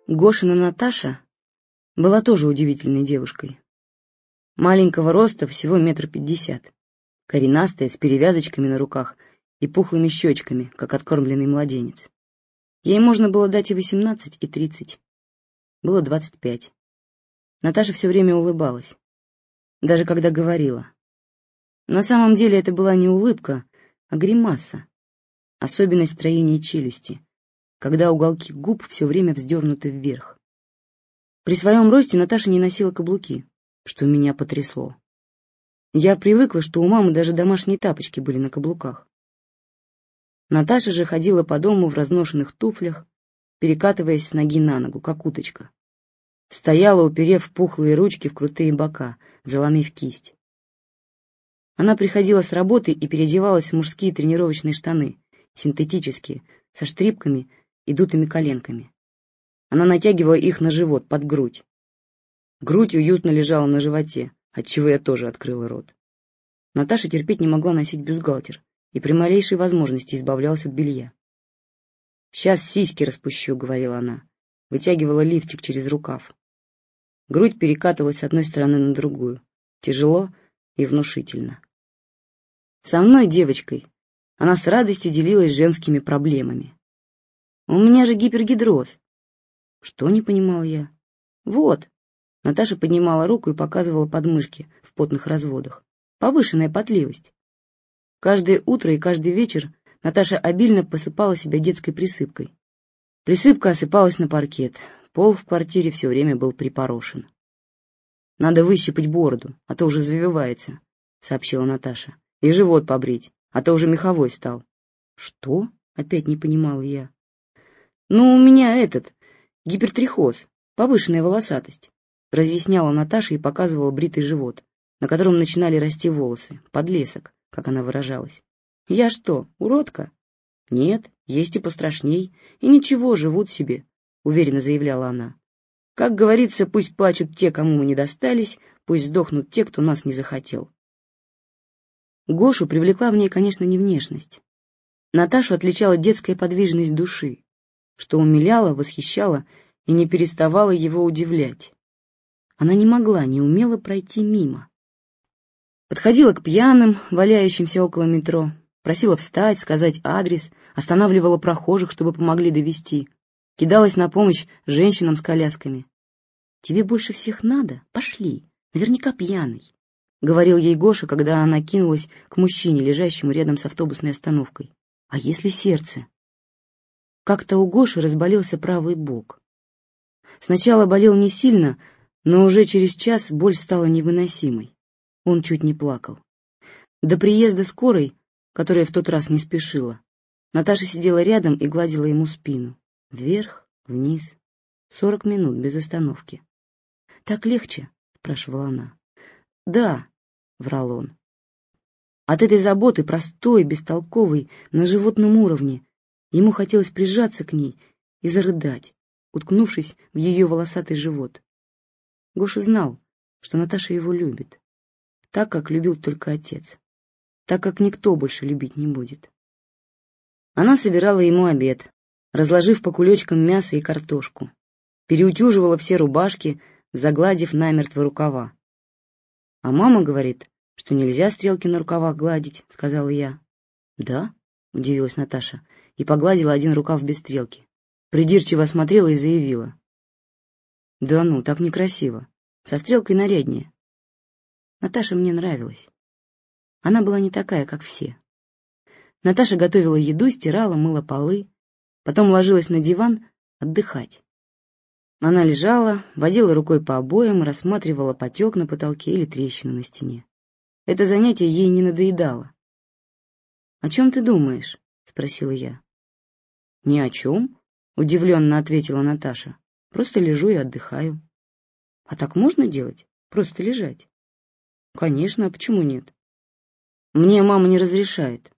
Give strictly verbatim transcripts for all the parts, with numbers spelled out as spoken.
Гошина Наташа была тоже удивительной девушкой. Маленького роста, всего метр пятьдесят, коренастая, с перевязочками на руках и пухлыми щечками, как откормленный младенец. Ей можно было дать и восемнадцать, и тридцать. Было двадцать пять. Наташа все время улыбалась, даже когда говорила. На самом деле это была не улыбка, а гримаса, особенность строения челюсти, когда уголки губ все время вздернуты вверх. При своем росте Наташа не носила каблуки, что меня потрясло. Я привыкла, что у мамы даже домашние тапочки были на каблуках. Наташа же ходила по дому в разношенных туфлях, перекатываясь с ноги на ногу, как уточка. Стояла, уперев пухлые ручки в крутые бока, заломив кисть. Она приходила с работы и переодевалась в мужские тренировочные штаны, синтетические, со штрипками и дутыми коленками. Она натягивала их на живот, под грудь. Грудь уютно лежала на животе, отчего я тоже открыла рот. Наташа терпеть не могла носить бюстгальтер и при малейшей возможности избавлялась от белья. «Сейчас сиськи распущу», — говорила она, вытягивала лифчик через рукав. Грудь перекатывалась с одной стороны на другую, тяжело и внушительно. Со мной, девочкой, она с радостью делилась женскими проблемами. «У меня же гипергидроз». «Что?» — не понимала я. «Вот». Наташа поднимала руку и показывала подмышки в потных разводах. «Повышенная потливость». Каждое утро и каждый вечер Наташа обильно посыпала себя детской присыпкой. Присыпка осыпалась на паркет. Пол в квартире все время был припорошен. «Надо выщипать бороду, а то уже завивается», — сообщила Наташа. «И живот побрить, а то уже меховой стал». «Что?» — опять не понимала я. «Ну, у меня этот, гипертрихоз, повышенная волосатость», — разъясняла Наташа и показывала бритый живот, на котором начинали расти волосы, подлесок, как она выражалась. «Я что, уродка?» «Нет, есть и пострашней, и ничего, живут себе», — уверенно заявляла она. «Как говорится, пусть плачут те, кому мы не достались, пусть сдохнут те, кто нас не захотел». Гошу привлекла в ней, конечно, не внешность. Наташу отличала детская подвижность души, что умиляло, восхищало и не переставало его удивлять. Она не могла, не умела пройти мимо. Подходила к пьяным, валяющимся около метро, просила встать, сказать адрес, останавливала прохожих, чтобы помогли довезти, кидалась на помощь женщинам с колясками. «Тебе больше всех надо? Пошли, наверняка пьяный», — говорил ей Гоша, когда она кинулась к мужчине, лежащему рядом с автобусной остановкой. «А если сердце?» Как-то у Гоши разболелся правый бок. Сначала болел не сильно, но уже через час боль стала невыносимой. Он чуть не плакал. До приезда скорой, которая в тот раз не спешила, Наташа сидела рядом и гладила ему спину. Вверх, вниз. Сорок минут без остановки. «Так легче?» — спрашивала она. «Да», — врал он. От этой заботы, простой, бестолковой, на животном уровне, ему хотелось прижаться к ней и зарыдать, уткнувшись в ее волосатый живот. Гоша знал, что Наташа его любит, так, как любил только отец, так, как никто больше любить не будет. Она собирала ему обед, разложив по кулечкам мясо и картошку, переутюживала все рубашки, загладив намертво рукава. «А мама говорит, что нельзя стрелки на рукавах гладить», — сказала я. «Да?» — удивилась Наташа и погладила один рукав без стрелки. Придирчиво осмотрела и заявила. «Да ну, так некрасиво. Со стрелкой наряднее». Наташа мне нравилась. Она была не такая, как все. Наташа готовила еду, стирала, мыла полы, потом ложилась на диван отдыхать. Она лежала, водила рукой по обоям, рассматривала потек на потолке или трещину на стене. Это занятие ей не надоедало. «О чем ты думаешь?» — спросила я. «Ни о чем», — удивленно ответила Наташа. «Просто лежу и отдыхаю». «А так можно делать? Просто лежать?» «Конечно, а почему нет?» «Мне мама не разрешает».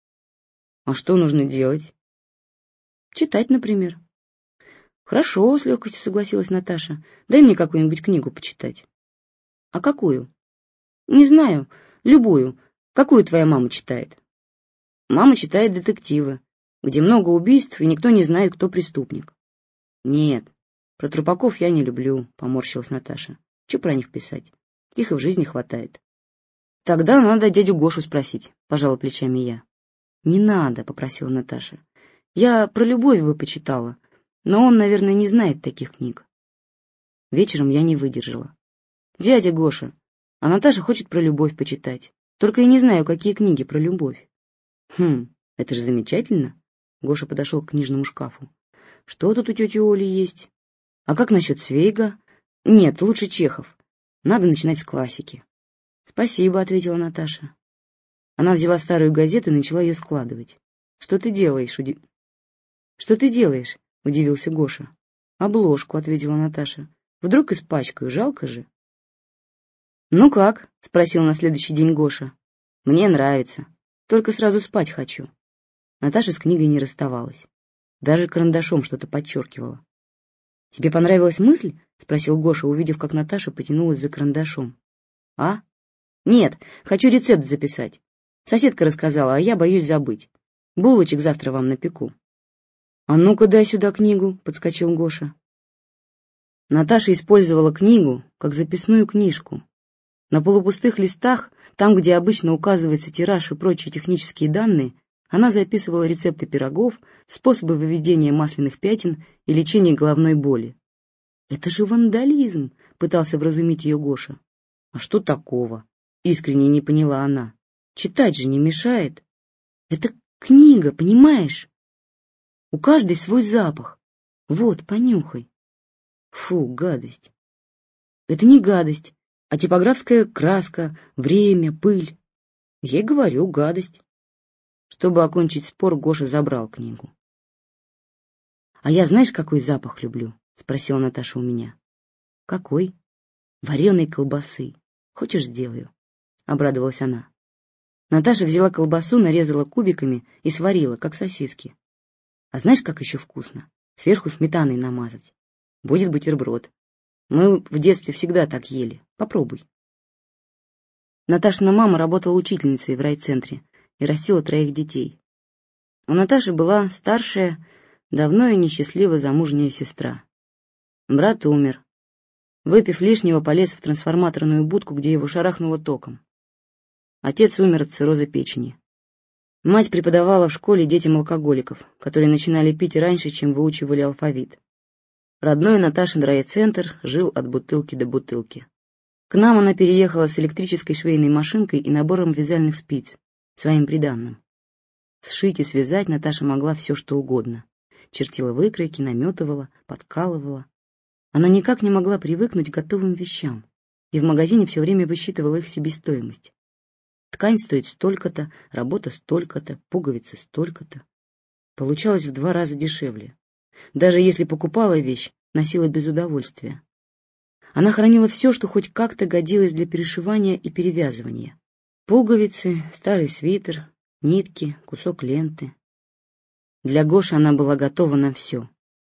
«А что нужно делать?» «Читать, например». «Хорошо», — с легкостью согласилась Наташа. «Дай мне какую-нибудь книгу почитать». «А какую?» «Не знаю. Любую. Какую твоя мама читает?» «Мама читает детективы, где много убийств, и никто не знает, кто преступник». «Нет, Про трупаков я не люблю, — поморщилась Наташа. Че про них писать? Их и в жизни хватает. Тогда надо дядю Гошу спросить, — пожала плечами я. Не надо, — попросила Наташа. Я про любовь бы почитала, но он, наверное, не знает таких книг. Вечером я не выдержала. Дядя Гоша, а Наташа хочет про любовь почитать. Только я не знаю, какие книги про любовь. Хм, это же замечательно. Гоша подошел к книжному шкафу. Что тут у тети Оли есть? А как насчет Цвейга? Нет, лучше Чехов. Надо начинать с классики. Спасибо, ответила Наташа. Она взяла старую газету и начала ее складывать. Что ты делаешь? Уди... Что ты делаешь? Удивился Гоша. Обложку, ответила Наташа. Вдруг испачкаю, жалко же. Ну как? Спросил на следующий день Гоша. Мне нравится. Только сразу спать хочу. Наташа с книгой не расставалась. Даже карандашом что-то подчеркивала. «Тебе понравилась мысль?» — спросил Гоша, увидев, как Наташа потянулась за карандашом. «А? Нет, хочу рецепт записать. Соседка рассказала, а я боюсь забыть. Булочек завтра вам напеку». «А ну-ка дай сюда книгу», — подскочил Гоша. Наташа использовала книгу как записную книжку. На полупустых листах, там, где обычно указывается тираж и прочие технические данные, она записывала рецепты пирогов, способы выведения масляных пятен и лечения головной боли. «Это же вандализм!» — пытался вразумить ее Гоша. «А что такого?» — искренне не поняла она. «Читать же не мешает. Это книга, понимаешь? У каждой свой запах. Вот, понюхай». Фу, гадость. Это не гадость, а типографская краска, время, пыль. Я и говорю, гадость. Чтобы окончить спор, Гоша забрал книгу. «А я знаешь, какой запах люблю?» — спросила Наташа у меня. «Какой?» «Вареной колбасы. Хочешь, сделаю?» — обрадовалась она. Наташа взяла колбасу, нарезала кубиками и сварила, как сосиски. «А знаешь, как еще вкусно? Сверху сметаной намазать. Будет бутерброд. Мы в детстве всегда так ели. Попробуй». Наташина мама работала учительницей в райцентре и растила троих детей. У Наташи была старшая, давно и несчастливо замужняя сестра. Брат умер. Выпив лишнего, полез в трансформаторную будку, где его шарахнуло током. Отец умер от цирроза печени. Мать преподавала в школе детям алкоголиков, которые начинали пить раньше, чем выучивали алфавит. Родной Наташин райцентр жил от бутылки до бутылки. К нам она переехала с электрической швейной машинкой и набором вязальных спиц, своим приданным. Сшить и связать Наташа могла все, что угодно. Чертила выкройки, наметывала, подкалывала. Она никак не могла привыкнуть к готовым вещам, и в магазине все время высчитывала их себестоимость. Ткань стоит столько-то, работа столько-то, пуговицы столько-то. Получалось в два раза дешевле. Даже если покупала вещь, носила без удовольствия. Она хранила все, что хоть как-то годилось для перешивания и перевязывания. Пуговицы, старый свитер, нитки, кусок ленты. Для Гоши она была готова на все.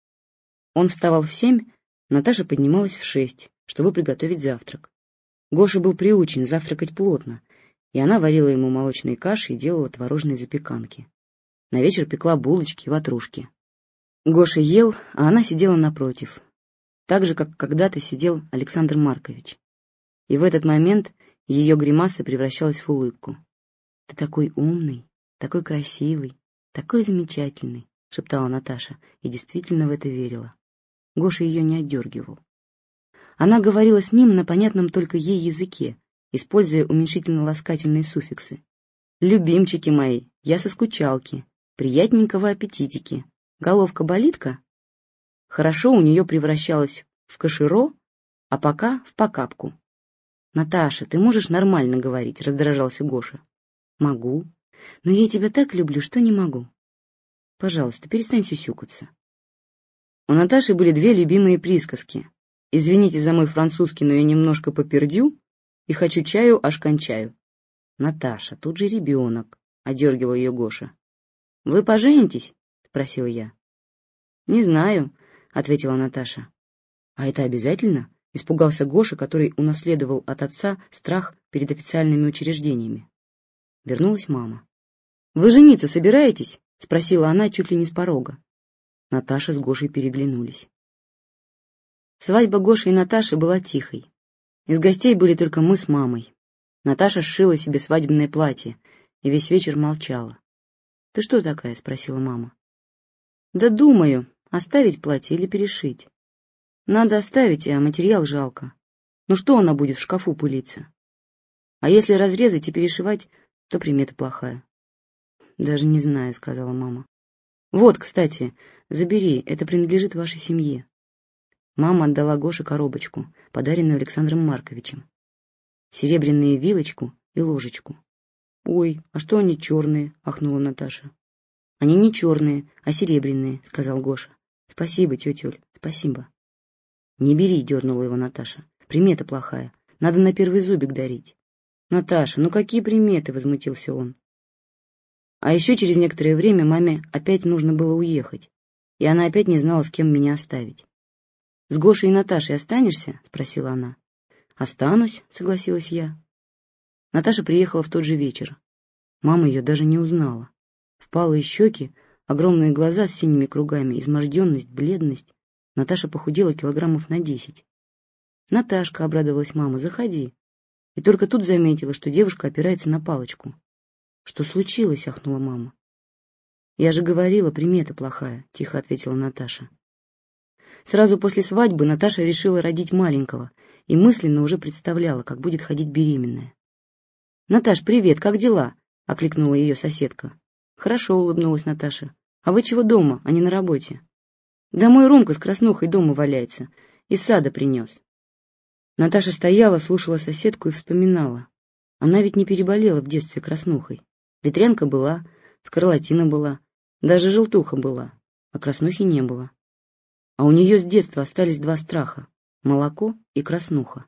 Он вставал в семь, Наташа поднималась в шесть, чтобы приготовить завтрак. Гоша был приучен завтракать плотно, и она варила ему молочные каши и делала творожные запеканки. На вечер пекла булочки и ватрушки. Гоша ел, а она сидела напротив, так же, как когда-то сидел Александр Маркович. И в этот момент ее гримаса превращалась в улыбку. «Ты такой умный, такой красивый, такой замечательный», — шептала Наташа, и действительно в это верила. Гоша ее не отдергивал. Она говорила с ним на понятном только ей языке, используя уменьшительно-ласкательные суффиксы. «Любимчики мои, я со скучалки, приятненького аппетитики. Головка болит-ка?» Хорошо у нее превращалась в каширо, а пока в покапку. «Наташа, ты можешь нормально говорить?» — раздражался Гоша. «Могу, но я тебя так люблю, что не могу. Пожалуйста, перестань сюсюкаться». У Наташи были две любимые присказки. «Извините за мой французский, но я немножко попердю» и «хочу чаю, аж кончаю». «Наташа, тут же ребенок», — одергивал ее Гоша. «Вы поженитесь?» — спросила я. «Не знаю», — ответила Наташа. «А это обязательно?» — испугался Гоша, который унаследовал от отца страх перед официальными учреждениями. Вернулась мама. «Вы жениться собираетесь?» — спросила она чуть ли не с порога. Наташа с Гошей переглянулись. Свадьба Гоши и Наташи была тихой. Из гостей были только мы с мамой. Наташа сшила себе свадебное платье и весь вечер молчала. — Ты что такая? — спросила мама. — Да думаю, оставить платье или перешить. Надо оставить, а материал жалко. Ну что она будет в шкафу пылиться? А если разрезать и перешивать, то примета плохая. — Даже не знаю, — сказала мама. — Вот, кстати, забери, это принадлежит вашей семье. Мама отдала Гоше коробочку, подаренную Александром Марковичем. Серебряную вилочку и ложечку. — Ой, а что они черные? — ахнула Наташа. — Они не черные, а серебряные, — сказал Гоша. — Спасибо, тетя Оль, спасибо. — Не бери, — дернула его Наташа. — Примета плохая. Надо на первый зубик дарить. — Наташа, ну какие приметы? — возмутился он. А еще через некоторое время маме опять нужно было уехать, и она опять не знала, с кем меня оставить. — С Гошей и Наташей останешься? — спросила она. — Останусь, — согласилась я. Наташа приехала в тот же вечер. Мама ее даже не узнала. Впалые щеки, огромные глаза с синими кругами, изможденность, бледность. Наташа похудела килограммов на десять. — Наташка, — обрадовалась мама, — заходи. И только тут заметила, что девушка опирается на палочку. — Что случилось? — ахнула мама. — Я же говорила, примета плохая, — тихо ответила Наташа. Сразу после свадьбы Наташа решила родить маленького и мысленно уже представляла, как будет ходить беременная. — Наташ, привет, как дела? — окликнула ее соседка. — Хорошо, — улыбнулась Наташа. — А вы чего дома, а не на работе? — Да мой Ромка с краснухой дома валяется, из сада принес. Наташа стояла, слушала соседку и вспоминала. Она ведь не переболела в детстве краснухой. Ветрянка была, скарлатина была, даже желтуха была, а краснухи не было. А у нее с детства остались два страха — молоко и краснуха.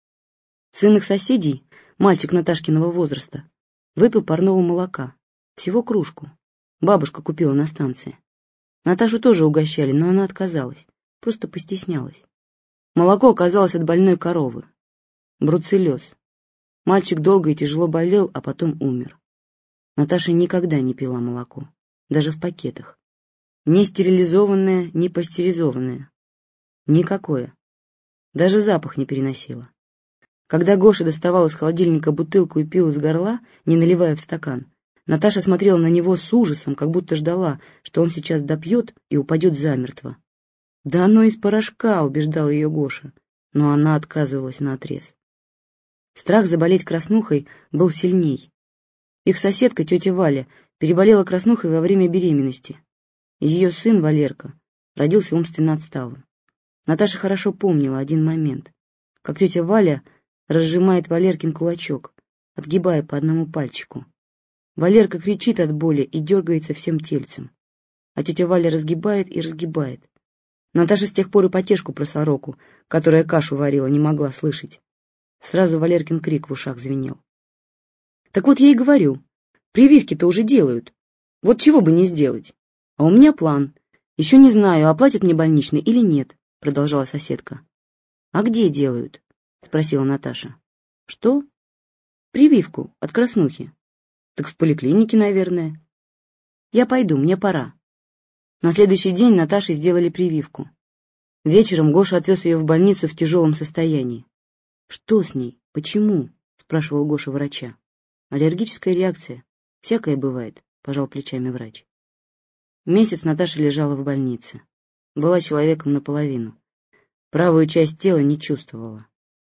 Сын их соседей, мальчик Наташкиного возраста, выпил парного молока, всего кружку. Бабушка купила на станции. Наташу тоже угощали, но она отказалась, просто постеснялась. Молоко оказалось от больной коровы. Бруцеллез. Мальчик долго и тяжело болел, а потом умер. Наташа никогда не пила молоко, даже в пакетах. Ни стерилизованное, ни пастеризованное. Никакое. Даже запах не переносила. Когда Гоша доставал из холодильника бутылку и пил из горла, не наливая в стакан, Наташа смотрела на него с ужасом, как будто ждала, что он сейчас допьет и упадет замертво. «Да оно из порошка», — убеждал ее Гоша, но она отказывалась наотрез. Страх заболеть краснухой был сильней. Их соседка, тетя Валя, переболела краснухой во время беременности. Ее сын, Валерка, родился умственно отсталым. Наташа хорошо помнила один момент, как тетя Валя разжимает Валеркин кулачок, отгибая по одному пальчику. Валерка кричит от боли и дергается всем тельцем, а тетя Валя разгибает и разгибает. Наташа с тех пор и потешку про сороку, которая кашу варила, не могла слышать. Сразу Валеркин крик в ушах звенел. Так вот я и говорю, прививки-то уже делают. Вот чего бы не сделать. А у меня план. Еще не знаю, оплатят мне больничный или нет, продолжала соседка. А где делают? Спросила Наташа. Что? Прививку от краснухи. Так в поликлинике, наверное. Я пойду, мне пора. На следующий день Наташе сделали прививку. Вечером Гоша отвез ее в больницу в тяжелом состоянии. Что с ней? Почему? Спрашивал Гоша врача. Аллергическая реакция. Всякое бывает, пожал плечами врач. Месяц Наташа лежала в больнице. Была человеком наполовину. Правую часть тела не чувствовала.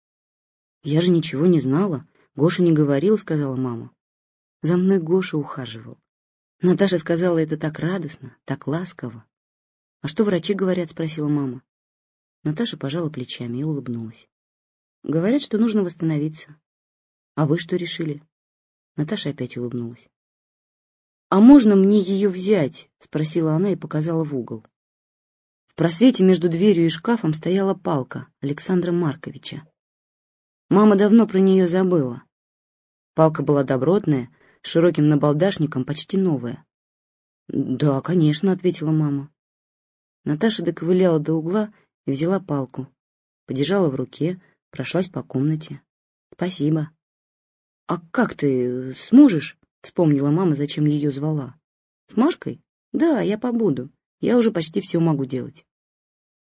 Я же ничего не знала. Гоша не говорил, сказала мама. За мной Гоша ухаживал. Наташа сказала это так радостно, так ласково. — А что врачи говорят? — спросила мама. Наташа пожала плечами и улыбнулась. — Говорят, что нужно восстановиться. — А вы что решили? Наташа опять улыбнулась. — А можно мне ее взять? — спросила она и показала в угол. В просвете между дверью и шкафом стояла палка Александра Марковича. Мама давно про нее забыла. Палка была добротная, с широким набалдашником, почти новая. — Да, конечно, — ответила мама. Наташа доковыляла до угла и взяла палку. Подержала в руке, прошлась по комнате. — Спасибо. — А как ты сможешь? — вспомнила мама, зачем ее звала. — С Машкой? Да, я побуду. Я уже почти все могу делать.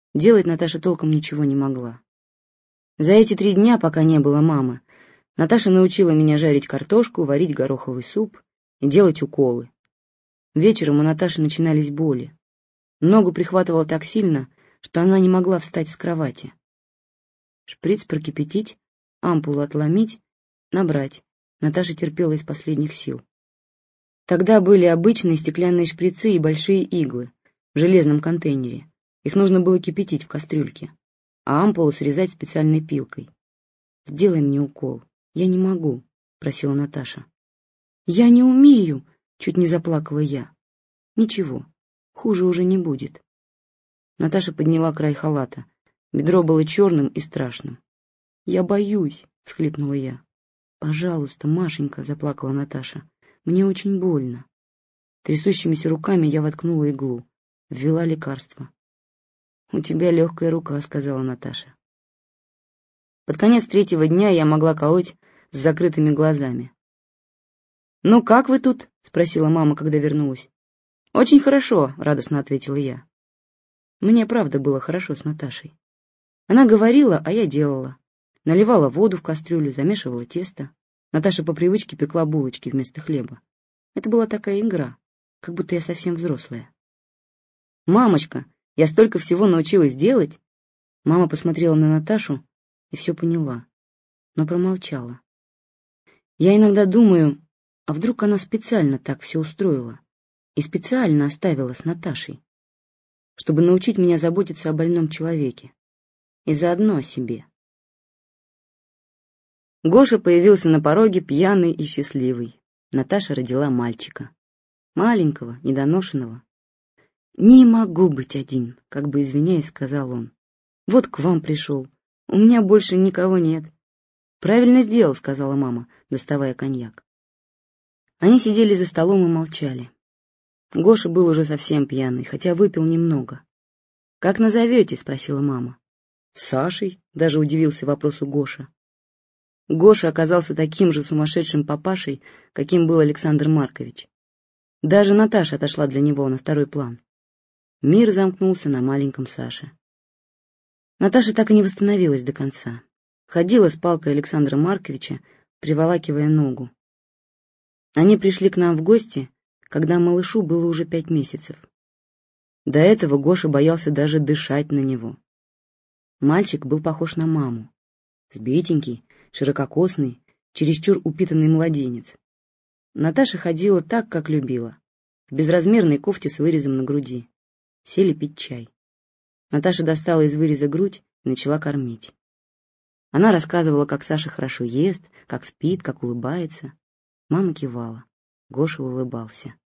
Делать Наташа толком ничего не могла. За эти три дня, пока не было мамы, Наташа научила меня жарить картошку, варить гороховый суп и делать уколы. Вечером у Наташи начинались боли. Ногу прихватывало так сильно, что она не могла встать с кровати. Шприц прокипятить, ампулу отломить, набрать. Наташа терпела из последних сил. Тогда были обычные стеклянные шприцы и большие иглы в железном контейнере. Их нужно было кипятить в кастрюльке, а ампулу срезать специальной пилкой. «Сделай мне укол. Я не могу», — просила Наташа. «Я не умею», — чуть не заплакала я. «Ничего, хуже уже не будет». Наташа подняла край халата. Бедро было черным и страшным. «Я боюсь», — всхлипнула я. «Пожалуйста, Машенька», — заплакала Наташа. «Мне очень больно». Трясущимися руками я воткнула иглу, ввела лекарство. «У тебя легкая рука», — сказала Наташа. Под конец третьего дня я могла колоть с закрытыми глазами. «Ну как вы тут?» — спросила мама, когда вернулась. «Очень хорошо», — радостно ответила я. Мне правда было хорошо с Наташей. Она говорила, а я делала. Наливала воду в кастрюлю, замешивала тесто. Наташа по привычке пекла булочки вместо хлеба. Это была такая игра, как будто я совсем взрослая. «Мамочка, я столько всего научилась делать!» Мама посмотрела на Наташу и все поняла, но промолчала. Я иногда думаю, а вдруг она специально так все устроила и специально оставила с Наташей, чтобы научить меня заботиться о больном человеке и заодно о себе. Гоша появился на пороге пьяный и счастливый. Наташа родила мальчика. Маленького, недоношенного. «Не могу быть один», — как бы извиняясь, сказал он. «Вот к вам пришел. У меня больше никого нет». «Правильно сделал», — сказала мама, доставая коньяк. Они сидели за столом и молчали. Гоша был уже совсем пьяный, хотя выпил немного. «Как назовете?» — спросила мама. «Сашей», — даже удивился вопросу Гоша. Гоша оказался таким же сумасшедшим папашей, каким был Александр Маркович. Даже Наташа отошла для него на второй план. Мир замкнулся на маленьком Саше. Наташа так и не восстановилась до конца. Ходила с палкой Александра Марковича, приволакивая ногу. Они пришли к нам в гости, когда малышу было уже пять месяцев. До этого Гоша боялся даже дышать на него. Мальчик был похож на маму. Сбитенький, ширококосный, чересчур упитанный младенец. Наташа ходила так, как любила, в безразмерной кофте с вырезом на груди. Сели пить чай. Наташа достала из выреза грудь и начала кормить. Она рассказывала, как Саша хорошо ест, как спит, как улыбается. Мама кивала. Гоша улыбался.